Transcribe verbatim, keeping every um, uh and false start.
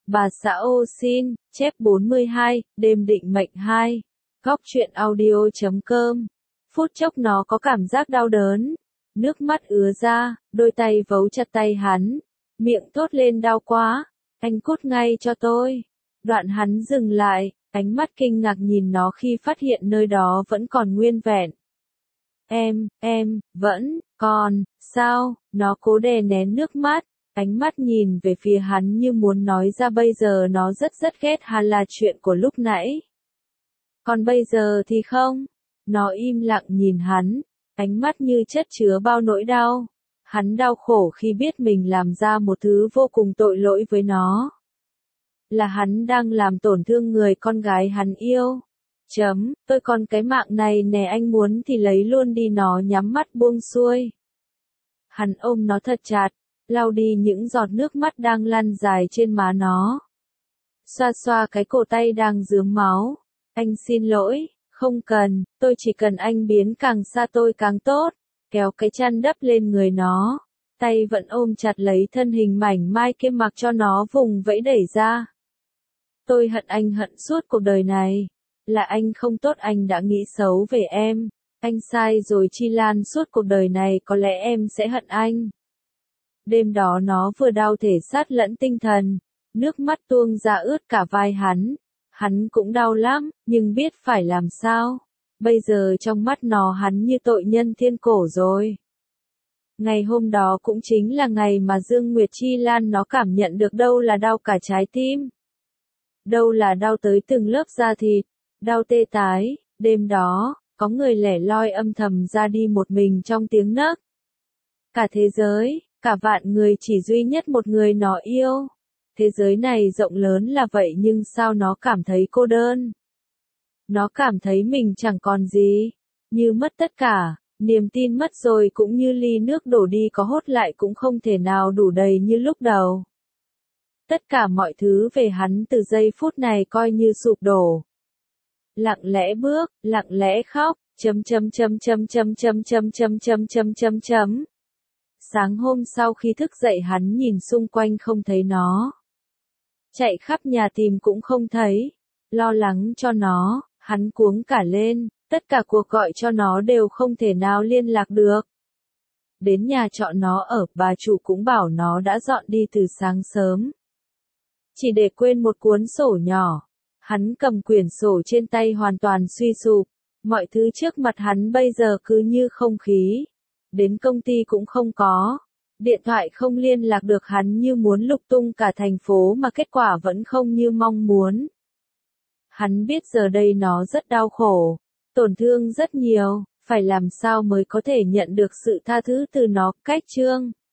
Bà xã ô xin, chép bốn mươi hai, đêm định mệnh hai. Góc truyện audio chấm com. Phút chốc nó có cảm giác đau đớn. Nước mắt ứa ra, đôi tay vấu chặt tay hắn. Miệng thốt lên đau quá. Anh cút ngay cho tôi. Đoạn hắn dừng lại, ánh mắt kinh ngạc nhìn nó khi phát hiện nơi đó vẫn còn nguyên vẹn. Em, em, vẫn, còn, sao, nó cố đè nén nước mắt. Ánh mắt nhìn về phía hắn như muốn nói ra bây giờ nó rất rất ghét hắn là chuyện của lúc nãy. Còn bây giờ thì không. Nó im lặng nhìn hắn, ánh mắt như chất chứa bao nỗi đau. Hắn đau khổ khi biết mình làm ra một thứ vô cùng tội lỗi với nó. Là hắn đang làm tổn thương người con gái hắn yêu. Chấm, tôi còn cái mạng này nè, anh muốn thì lấy luôn đi. Nó nhắm mắt buông xuôi. Hắn ôm nó thật chặt, lau đi những giọt nước mắt đang lăn dài trên má nó. Xoa xoa cái cổ tay đang rướm máu. Anh xin lỗi, không cần, tôi chỉ cần anh biến càng xa tôi càng tốt. Kéo cái chăn đắp lên người nó. Tay vẫn ôm chặt lấy thân hình mảnh mai kia mặc cho nó vùng vẫy đẩy ra. Tôi hận anh hận suốt cuộc đời này. Là anh không tốt, anh đã nghĩ xấu về em. Anh sai rồi Chi Lan, suốt cuộc đời này có lẽ em sẽ hận anh. Đêm đó nó vừa đau thể xác lẫn tinh thần. Nước mắt tuôn ra ướt cả vai hắn. Hắn cũng đau lắm, nhưng biết phải làm sao. Bây giờ trong mắt nó hắn như tội nhân thiên cổ rồi. Ngày hôm đó cũng chính là ngày mà Dương Nguyệt Chi Lan nó cảm nhận được đâu là đau cả trái tim. Đâu là đau tới từng lớp da thịt, đau tê tái. Đêm đó, có người lẻ loi âm thầm ra đi một mình trong tiếng nấc. Cả thế giới, cả vạn người chỉ duy nhất một người nó yêu. Thế giới này rộng lớn là vậy nhưng sao nó cảm thấy cô đơn? Nó cảm thấy mình chẳng còn gì, như mất tất cả, niềm tin mất rồi, cũng như ly nước đổ đi có hốt lại cũng không thể nào đủ đầy như lúc đầu. Tất cả mọi thứ về hắn từ giây phút này coi như sụp đổ. Lặng lẽ bước, lặng lẽ khóc, chấm chấm chấm chấm chấm chấm chấm chấm chấm chấm chấm chấm. Sáng hôm sau khi thức dậy hắn nhìn xung quanh không thấy nó. Chạy khắp nhà tìm cũng không thấy. Lo lắng cho nó, hắn cuống cả lên, tất cả cuộc gọi cho nó đều không thể nào liên lạc được. Đến nhà trọ nó ở, bà chủ cũng bảo nó đã dọn đi từ sáng sớm. Chỉ để quên một cuốn sổ nhỏ. Hắn cầm quyển sổ trên tay hoàn toàn suy sụp. Mọi thứ trước mặt hắn bây giờ cứ như không khí. Đến công ty cũng không có. Điện thoại không liên lạc được, hắn như muốn lục tung cả thành phố mà kết quả vẫn không như mong muốn. Hắn biết giờ đây nó rất đau khổ, tổn thương rất nhiều, phải làm sao mới có thể nhận được sự tha thứ từ nó. Cách chương